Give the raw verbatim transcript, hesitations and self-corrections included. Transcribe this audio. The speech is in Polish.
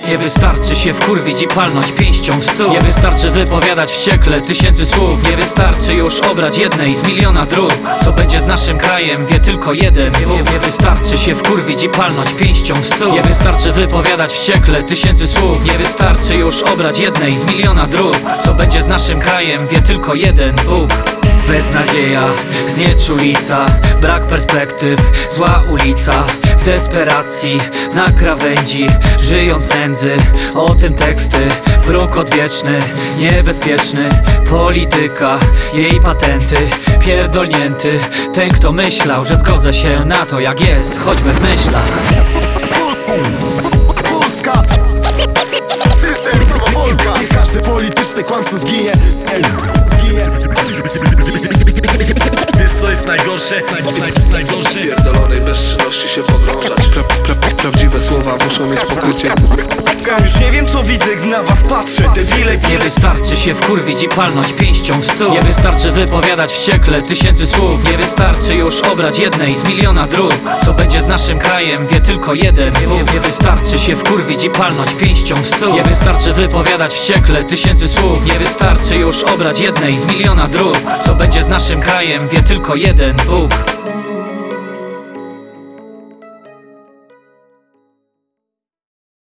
Nie wystarczy się wkurwić i palnąć pięścią w stół. Nie wystarczy wypowiadać wściekle tysięcy słów. Nie wystarczy już obrać jednej z miliona dróg. Co będzie z naszym krajem, wie tylko jeden Bóg. Nie, nie wystarczy się wkurwić i palnąć pięścią w stół. Nie wystarczy wypowiadać wściekle tysięcy słów. Nie wystarczy już obrać jednej z miliona dróg. Co będzie z naszym krajem, wie tylko jeden Bóg. Beznadzieja, znieczulica, brak perspektyw, zła ulica. W desperacji, na krawędzi, żyjąc w nędzy. O tym teksty, wróg odwieczny, niebezpieczny. Polityka, jej patenty, pierdolnięty. Ten, kto myślał, że zgodzę się na to jak jest, choćby w myślach. Polska, system, prawa Polka. Nie każde polityczne kłamstwo zginie. Zginie. Wiesz co jest najgorsze? Naj, naj, najgorsze? Pierdolonej bezczynności się pogrążać. pra, pra, Prawdziwe słowa muszą mieć pokrycie. Już nie wiem co widzę, gdy na was patrzę. Debile. Nie wystarczy się wkurwić i palnąć pięścią w stół. Nie wystarczy wypowiadać wściekle tysięcy słów. Nie wystarczy już obrać jednej z miliona dróg. Co będzie z naszym krajem, wie tylko jeden Bóg. Nie, nie wystarczy się wkurwić i palnąć pięścią w stół. Nie wystarczy wypowiadać wściekle tysięcy słów. Nie wystarczy już obrać jednej z miliona dróg. Co będzie z naszym krajem, wie tylko jeden Bóg.